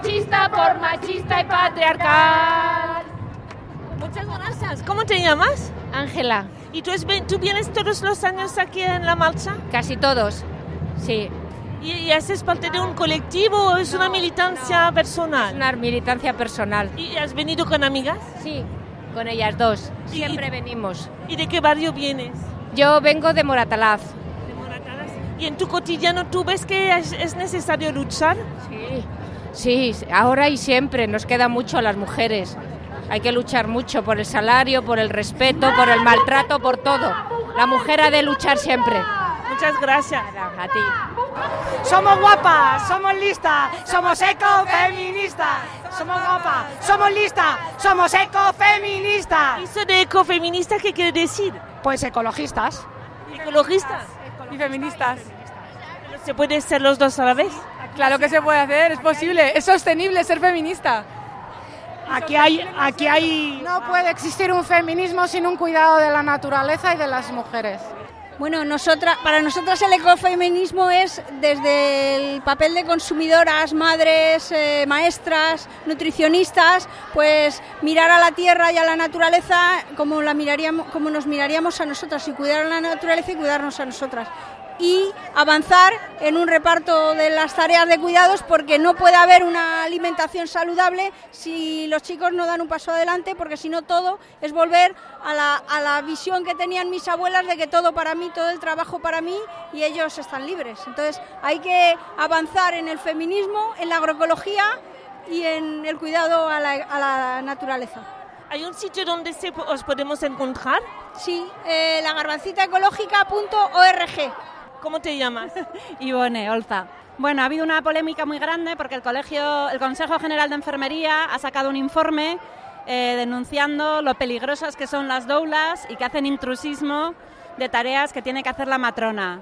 machista por machista y patriarcal. Muchas gracias. ¿Cómo te llamas? Ángela. ¿Y tú vienes todos los años aquí en la marcha? Casi todos, sí. ¿Y haces parte de un colectivo o es una militancia personal? Es una militancia personal. ¿Y has venido con amigas? Sí, con ellas dos. Siempre venimos. ¿Y de qué barrio vienes? Yo vengo de Moratalaz. ¿Y en tu cotidiano tú ves que es necesario luchar? Sí, ahora y siempre. Nos queda mucho a las mujeres. Hay que luchar mucho por el salario, por el respeto, por el maltrato, por todo. La mujer ha de luchar siempre. Muchas gracias. A ti. Somos guapas, somos listas, somos ecofeministas. Somos guapas, somos listas, somos ecofeministas. ¿Y eso de ecofeminista qué quiere decir? Pues ecologistas. ¿Ecologistas? Y feministas. ¿Se puede ser los dos a la vez? Claro que se puede hacer, es posible, es sostenible ser feminista. Aquí hay... No puede existir un feminismo sin un cuidado de la naturaleza y de las mujeres. Bueno, para nosotras el ecofeminismo es desde el papel de consumidoras, madres, maestras, nutricionistas, pues mirar a la tierra y a la naturaleza como nos miraríamos a nosotras, y cuidar a la naturaleza y cuidarnos a nosotras. Y avanzar en un reparto de las tareas de cuidados, porque no puede haber una alimentación saludable si los chicos no dan un paso adelante, porque si no todo es volver a la visión que tenían mis abuelas de que todo para mí, todo el trabajo para mí y ellos están libres. Entonces hay que avanzar en el feminismo, en la agroecología y en el cuidado a la naturaleza. ¿Hay un sitio donde os podemos encontrar? Sí, lagarbancitaecológica.org. ¿Cómo te llamas? Ivone Olza. Bueno, ha habido una polémica muy grande porque el Consejo General de Enfermería ha sacado un informe denunciando lo peligrosas que son las doulas y que hacen intrusismo de tareas que tiene que hacer la matrona.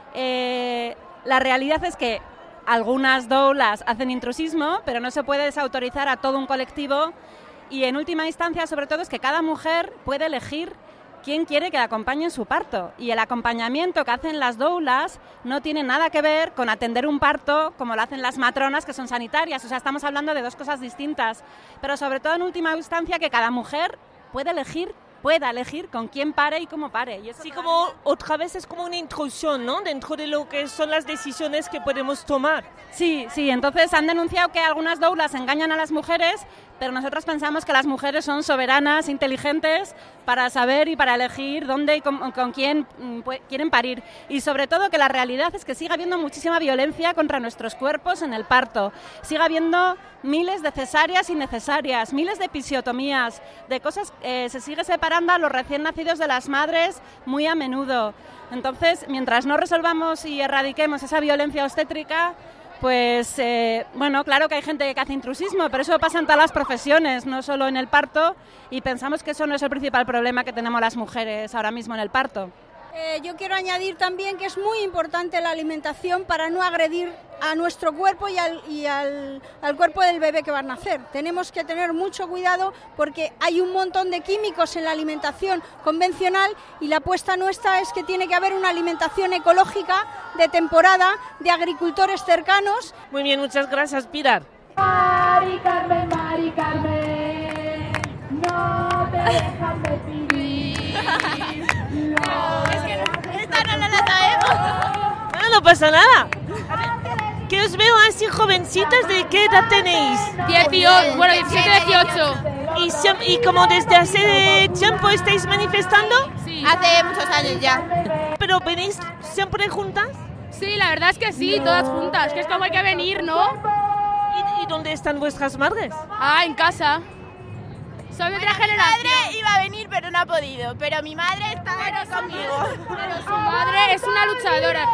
La realidad es que algunas doulas hacen intrusismo, pero no se puede desautorizar a todo un colectivo, y en última instancia, sobre todo, es que cada mujer puede elegir quién quiere que la acompañe en su parto, y el acompañamiento que hacen las doulas no tiene nada que ver con atender un parto como lo hacen las matronas, que son sanitarias. O sea, estamos hablando de dos cosas distintas, pero sobre todo en última instancia que cada mujer pueda elegir con quién pare y cómo pare. Y eso sí, como otra vez es como una intrusión, ¿no?, dentro de lo que son las decisiones que podemos tomar. Sí, entonces han denunciado que algunas doulas engañan a las mujeres, pero nosotros pensamos que las mujeres son soberanas, inteligentes, para saber y para elegir dónde y con quién quieren parir. Y sobre todo que la realidad es que sigue habiendo muchísima violencia contra nuestros cuerpos en el parto. Sigue habiendo miles de cesáreas innecesarias, miles de episiotomías, de cosas, se sigue separando a los recién nacidos de las madres muy a menudo. Entonces, mientras no resolvamos y erradiquemos esa violencia obstétrica, pues, bueno, claro que hay gente que hace intrusismo, pero eso pasa en todas las profesiones, no solo en el parto, y pensamos que eso no es el principal problema que tenemos las mujeres ahora mismo en el parto. Yo quiero añadir también que es muy importante la alimentación para no agredir a nuestro cuerpo y al cuerpo del bebé que va a nacer. Tenemos que tener mucho cuidado porque hay un montón de químicos en la alimentación convencional, y la apuesta nuestra es que tiene que haber una alimentación ecológica de temporada, de agricultores cercanos. Muy bien, muchas gracias, Pilar. Mari Carmen, no te dejas de pedir. Es que esta no la sabemos. Bueno, no pasa nada. Que os veo así jovencitas, ¿de qué edad tenéis? 18, bueno, 17, 18. ¿Y como desde hace tiempo estáis manifestando? Sí. Hace muchos años ya. ¿Pero venís siempre juntas? Sí, la verdad es que sí, todas juntas, que es como hay que venir, ¿no? ¿Y dónde están vuestras madres? En casa. Son de otra generación. Mi madre iba a venir, pero no ha podido. Pero mi madre está conmigo. Pero su madre es una luchadora.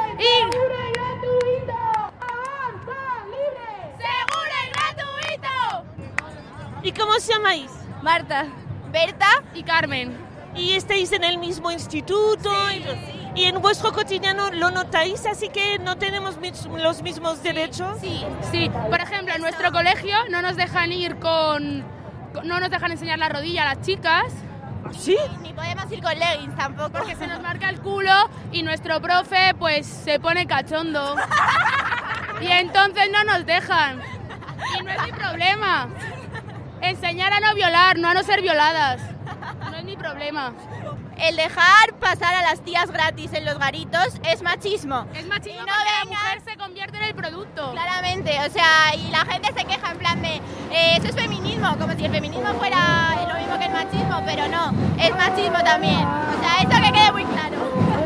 ¡Seguro y gratuito! ¿Y cómo os llamáis? Marta, Berta y Carmen. ¿Y estáis en el mismo instituto? Sí. ¿Y en vuestro cotidiano lo notáis, así que no tenemos los mismos derechos? Sí. Por ejemplo, en nuestro colegio no nos dejan no nos dejan enseñar la rodilla a las chicas. ¿Sí? Ni podemos ir con leggings tampoco. Porque se nos marca el culo y nuestro profe pues se pone cachondo. Y entonces no nos dejan. Y no es mi problema. Enseñar a no violar, no a no ser violadas. No es mi problema. El dejar pasar a las tías gratis en los garitos es machismo. Es machismo no porque la vengan... mujer se convierte en el producto. Claramente, o sea, y la gente se queja en plan de eso es feminismo, como si el feminismo fuera lo mismo que el machismo, pero no, es machismo también. O sea, eso que quede muy claro.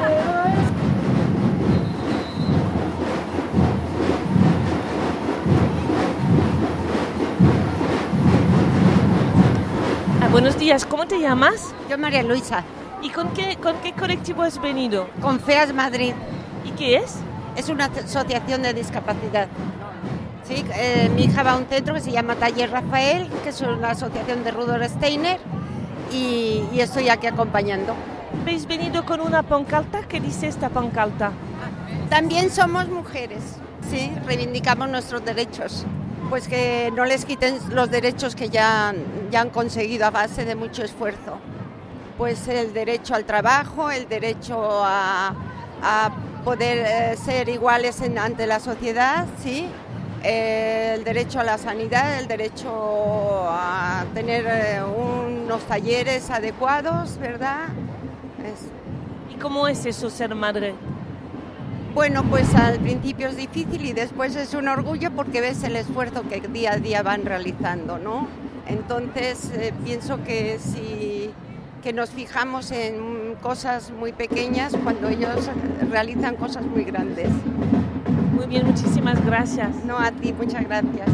Buenos días, ¿cómo te llamas? Yo, María Luisa. ¿Y con qué colectivo has venido? Con FEAS Madrid. ¿Y qué es? Es una asociación de discapacidad. Sí, mi hija va a un centro que se llama Taller Rafael, que es una asociación de Rudolf Steiner, y estoy aquí acompañando. ¿Habéis venido con una pancarta? ¿Qué dice esta pancarta? También somos mujeres, sí, reivindicamos nuestros derechos. Pues que no les quiten los derechos que ya han conseguido a base de mucho esfuerzo. Pues el derecho al trabajo, el derecho a poder ser iguales ante la sociedad, ¿sí? El derecho a la sanidad, el derecho a tener unos talleres adecuados, ¿verdad? ¿Y cómo es eso, ser madre? Bueno, pues al principio es difícil y después es un orgullo porque ves el esfuerzo que día a día van realizando, ¿no? Entonces pienso que que nos fijamos en cosas muy pequeñas cuando ellos realizan cosas muy grandes. Muy bien, muchísimas gracias. No, a ti, muchas gracias.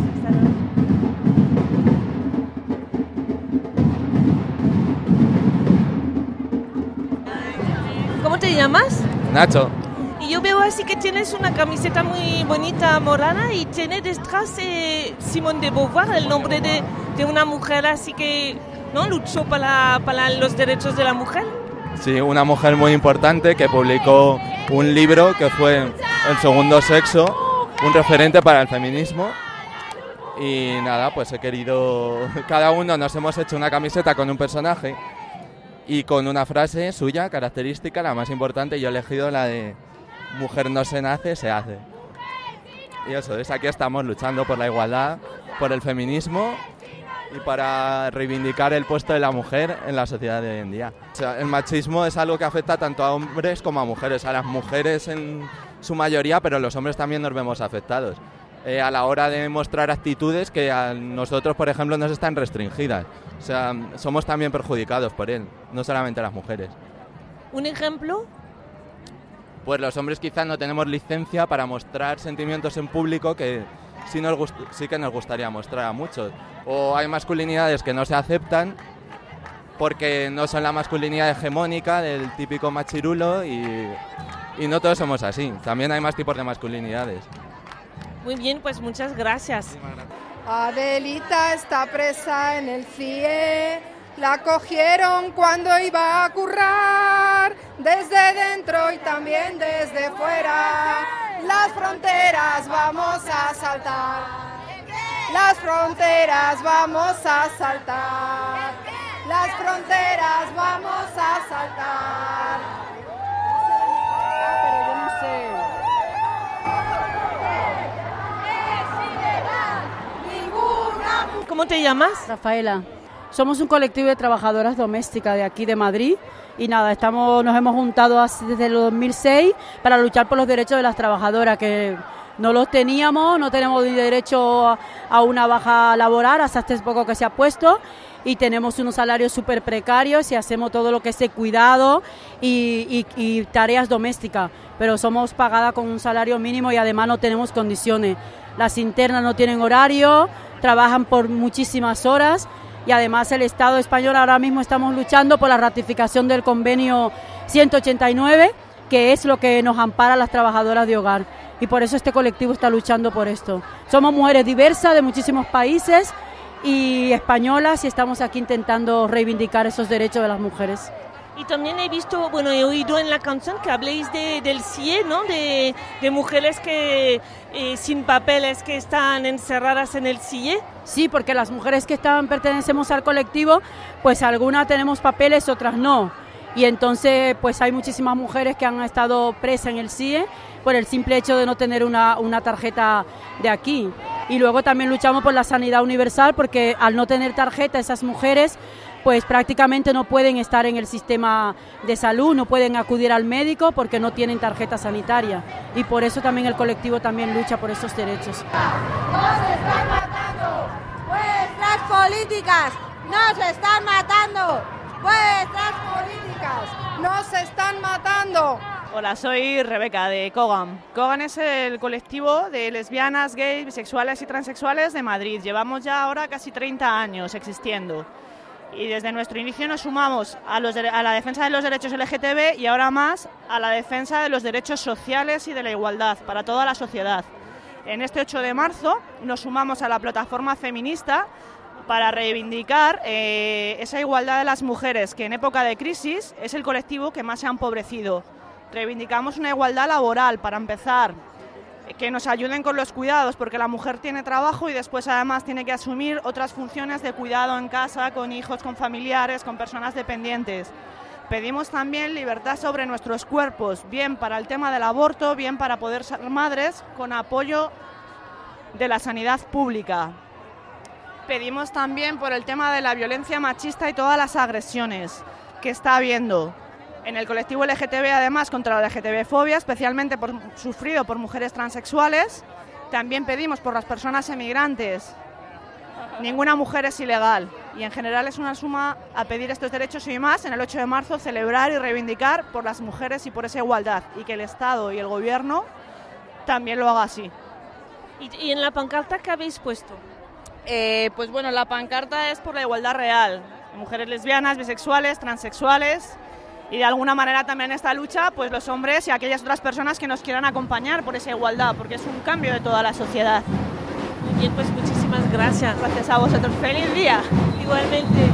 ¿Cómo te llamas? Nacho. Y yo veo así que tienes una camiseta muy bonita morada y tiene detrás Simone de Beauvoir, el nombre de una mujer así que ¿no? luchó para los derechos de la mujer. Sí, una mujer muy importante que publicó un libro que fue El segundo sexo, un referente para el feminismo. Y nada, pues he querido... Cada uno nos hemos hecho una camiseta con un personaje y con una frase suya, característica, la más importante. Yo he elegido la de mujer no se nace, se hace. Y eso es, aquí estamos luchando por la igualdad, por el feminismo y para reivindicar el puesto de la mujer en la sociedad de hoy en día. O sea, el machismo es algo que afecta tanto a hombres como a mujeres. A las mujeres en su mayoría, pero los hombres también nos vemos afectados. A la hora de mostrar actitudes que a nosotros, por ejemplo, nos están restringidas. O sea, somos también perjudicados por él, no solamente las mujeres. ¿Un ejemplo? Pues los hombres quizás no tenemos licencia para mostrar sentimientos en público que sí que nos gustaría mostrar a muchos. O hay masculinidades que no se aceptan porque no son la masculinidad hegemónica del típico machirulo y no todos somos así. También hay más tipos de masculinidades. Muy bien, pues muchas gracias. Adelita está presa en el CIE, la cogieron cuando iba a currar, desde dentro y también desde fuera, las fronteras vamos a saltar, las fronteras vamos a saltar, las fronteras vamos a saltar. Pero yo no sé. ¿Cómo te llamas? Rafaela. Somos un colectivo de trabajadoras domésticas de aquí de Madrid y nada, nos hemos juntado desde el 2006 para luchar por los derechos de las trabajadoras que no los teníamos, no tenemos derecho a una baja laboral hasta hace poco que se ha puesto y tenemos unos salarios súper precarios y hacemos todo lo que es cuidado y tareas domésticas, pero somos pagadas con un salario mínimo y además no tenemos condiciones. Las internas no tienen horario, trabajan por muchísimas horas y además el Estado español ahora mismo estamos luchando por la ratificación del convenio 189, que es lo que nos ampara a las trabajadoras de hogar y por eso este colectivo está luchando por esto. Somos mujeres diversas de muchísimos países y españolas y estamos aquí intentando reivindicar esos derechos de las mujeres. Y también he visto, bueno, he oído en la canción que habléis del CIE, ¿no? De mujeres que sin papeles que están encerradas en el CIE. Sí, porque las mujeres que pertenecemos al colectivo, pues algunas tenemos papeles, otras no. Y entonces, pues hay muchísimas mujeres que han estado presas en el CIE por el simple hecho de no tener una tarjeta de aquí. Y luego también luchamos por la sanidad universal, porque al no tener tarjeta esas mujeres pues prácticamente no pueden estar en el sistema de salud, no pueden acudir al médico porque no tienen tarjeta sanitaria, y por eso también el colectivo también lucha por esos derechos. ¡Nos están matando! ¡Vuestras políticas nos están matando! ¡Vuestras políticas nos están matando! Hola, soy Rebeca de COGAM. COGAM es el colectivo de lesbianas, gays, bisexuales y transexuales de Madrid. Llevamos ya ahora casi 30 años existiendo. Y desde nuestro inicio nos sumamos a la defensa de los derechos LGTB y ahora más a la defensa de los derechos sociales y de la igualdad para toda la sociedad. En este 8 de marzo nos sumamos a la plataforma feminista para reivindicar esa igualdad de las mujeres, que en época de crisis es el colectivo que más se ha empobrecido. Reivindicamos una igualdad laboral, para empezar, que nos ayuden con los cuidados, porque la mujer tiene trabajo y después además tiene que asumir otras funciones de cuidado en casa, con hijos, con familiares, con personas dependientes. Pedimos también libertad sobre nuestros cuerpos, bien para el tema del aborto, bien para poder ser madres, con apoyo de la sanidad pública. Pedimos también por el tema de la violencia machista y todas las agresiones que está habiendo en el colectivo LGTB, además contra la LGTB-fobia, especialmente sufrido por mujeres transexuales. También pedimos por las personas emigrantes. Ninguna mujer es ilegal, y en general es una suma a pedir estos derechos y más en el 8 de marzo, celebrar y reivindicar por las mujeres y por esa igualdad, y que el Estado y el Gobierno también lo haga así. ¿Y en la pancarta qué habéis puesto? Pues bueno, la pancarta es por la igualdad real, mujeres lesbianas, bisexuales, transexuales. Y de alguna manera también esta lucha, pues los hombres y aquellas otras personas que nos quieran acompañar por esa igualdad, porque es un cambio de toda la sociedad. Muy bien, pues muchísimas gracias. Gracias a vosotros. ¡Feliz día! Igualmente.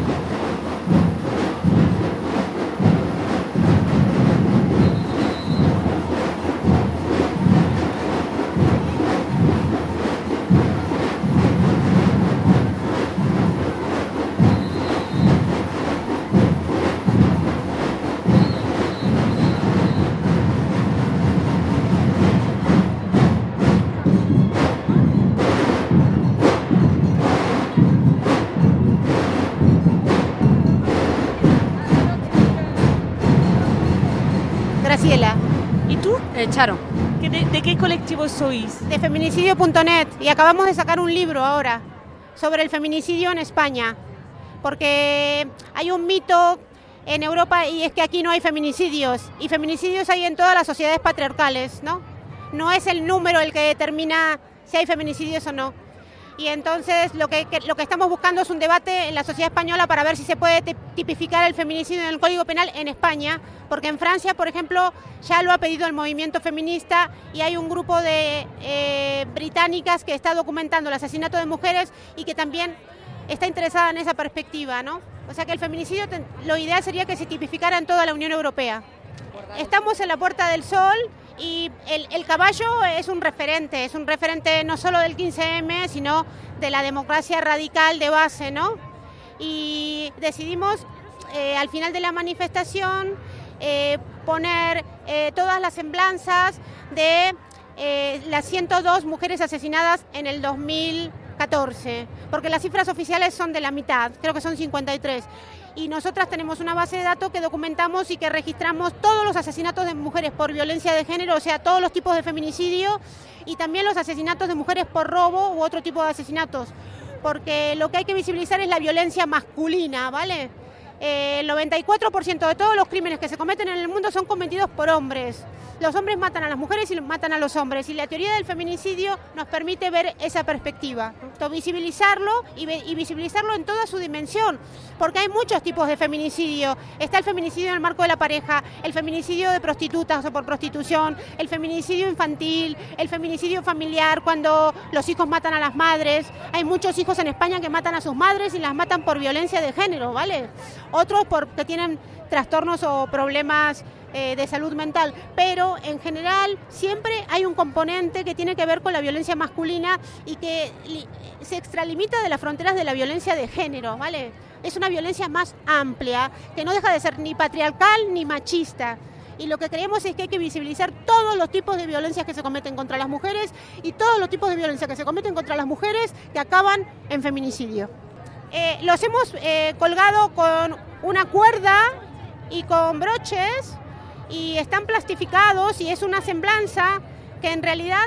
Graciela. ¿Y tú? Charo. ¿De qué colectivo sois? De feminicidio.net, y acabamos de sacar un libro ahora sobre el feminicidio en España, porque hay un mito en Europa, y es que aquí no hay feminicidios, y feminicidios hay en todas las sociedades patriarcales, ¿no? No es el número el que determina si hay feminicidios o no. Y entonces lo que estamos buscando es un debate en la sociedad española para ver si se puede tipificar el feminicidio en el Código Penal en España, porque en Francia, por ejemplo, ya lo ha pedido el movimiento feminista, y hay un grupo de británicas que está documentando el asesinato de mujeres y que también está interesada en esa perspectiva, ¿no? O sea que el feminicidio, lo ideal sería que se tipificara en toda la Unión Europea. Estamos en la Puerta del Sol. Y el caballo es un referente no solo del 15M, sino de la democracia radical de base, ¿no? Y decidimos al final de la manifestación poner todas las semblanzas de las 102 mujeres asesinadas en el 2014, porque las cifras oficiales son de la mitad, creo que son 53. Y nosotras tenemos una base de datos que documentamos y que registramos todos los asesinatos de mujeres por violencia de género, o sea, todos los tipos de feminicidio, y también los asesinatos de mujeres por robo u otro tipo de asesinatos, porque lo que hay que visibilizar es la violencia masculina, ¿vale? El 94% de todos los crímenes que se cometen en el mundo son cometidos por hombres. Los hombres matan a las mujeres y matan a los hombres, y la teoría del feminicidio nos permite ver esa perspectiva, visibilizarlo y visibilizarlo en toda su dimensión, porque hay muchos tipos de feminicidio. Está el feminicidio en el marco de la pareja, el feminicidio de prostitutas o por prostitución, el feminicidio infantil, el feminicidio familiar, cuando los hijos matan a las madres. Hay muchos hijos en España que matan a sus madres y las matan por violencia de género, ¿vale? Otros porque tienen trastornos o problemas de salud mental, pero en general siempre hay un componente que tiene que ver con la violencia masculina y que se extralimita de las fronteras de la violencia de género, ¿vale? Es una violencia más amplia, que no deja de ser ni patriarcal ni machista. y lo que creemos es que hay que visibilizar todos los tipos de violencias que se cometen contra las mujeres y todos los tipos de violencia que se cometen contra las mujeres que acaban en feminicidio. Los hemos colgado con una cuerda y con broches y están plastificados y es una semblanza que en realidad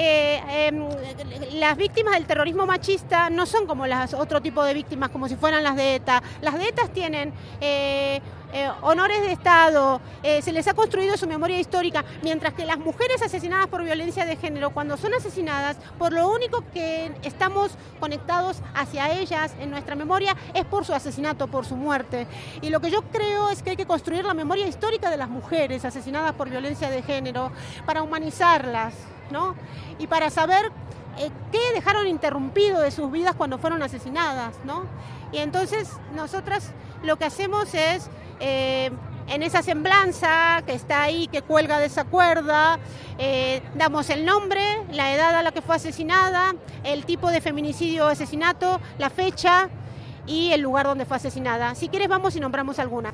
las víctimas del terrorismo machista no son como las otro tipo de víctimas, como si fueran las de ETA. Las de ETA tienen honores de Estado, se les ha construido su memoria histórica, mientras que las mujeres asesinadas por violencia de género, cuando son asesinadas, por lo único que estamos conectados hacia ellas en nuestra memoria es por su asesinato, por su muerte. Y lo que yo creo es que hay que construir la memoria histórica de las mujeres asesinadas por violencia de género para humanizarlas, ¿no? Y para saber qué dejaron interrumpido de sus vidas cuando fueron asesinadas, ¿no? Y entonces nosotras lo que hacemos es, en esa semblanza que está ahí, que cuelga de esa cuerda, damos el nombre, la edad a la que fue asesinada, el tipo de feminicidio o asesinato, la fecha y el lugar donde fue asesinada. Si quieres vamos y nombramos alguna.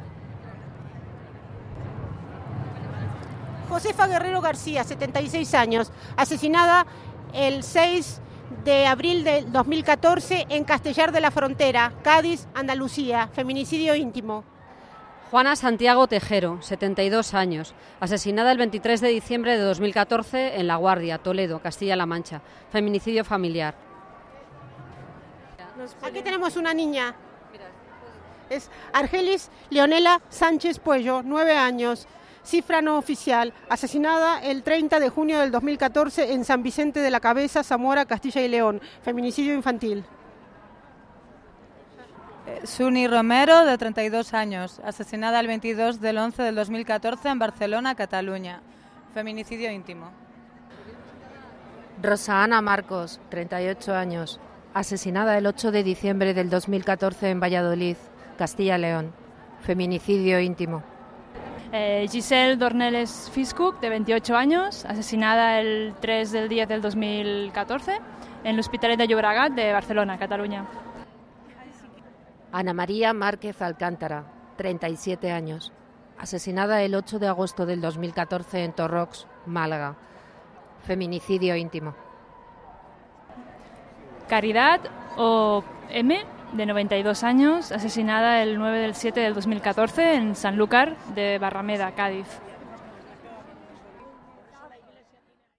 Josefa Guerrero García, 76 años, asesinada el 6 de abril del 2014 en Castellar de la Frontera, Cádiz, Andalucía, feminicidio íntimo. Juana Santiago Tejero, 72 años, asesinada el 23 de diciembre de 2014 en La Guardia, Toledo, Castilla-La Mancha, feminicidio familiar. Aquí tenemos una niña, es Argelis Leonela Sánchez Puello, 9 años, cifra no oficial, asesinada el 30 de junio del 2014 en San Vicente de la Cabeza, Zamora, Castilla y León, feminicidio infantil. Suni Romero, de 32 años, asesinada el 22 del 11 del 2014 en Barcelona, Cataluña, feminicidio íntimo. Rosa Ana Marcos, 38 años, asesinada el 8 de diciembre del 2014 en Valladolid, Castilla y León, feminicidio íntimo. Giselle Dorneles Fiscuc, de 28 años, asesinada el 3 del 10 del 2014 en l'Hospitalet de Llobregat de Barcelona, Cataluña. Ana María Márquez Alcántara, 37 años, asesinada el 8 de agosto del 2014 en Torrox, Málaga, feminicidio íntimo. Caridad O.M., de 92 años, asesinada el 9 del 7 del 2014 en Sanlúcar de Barrameda, Cádiz.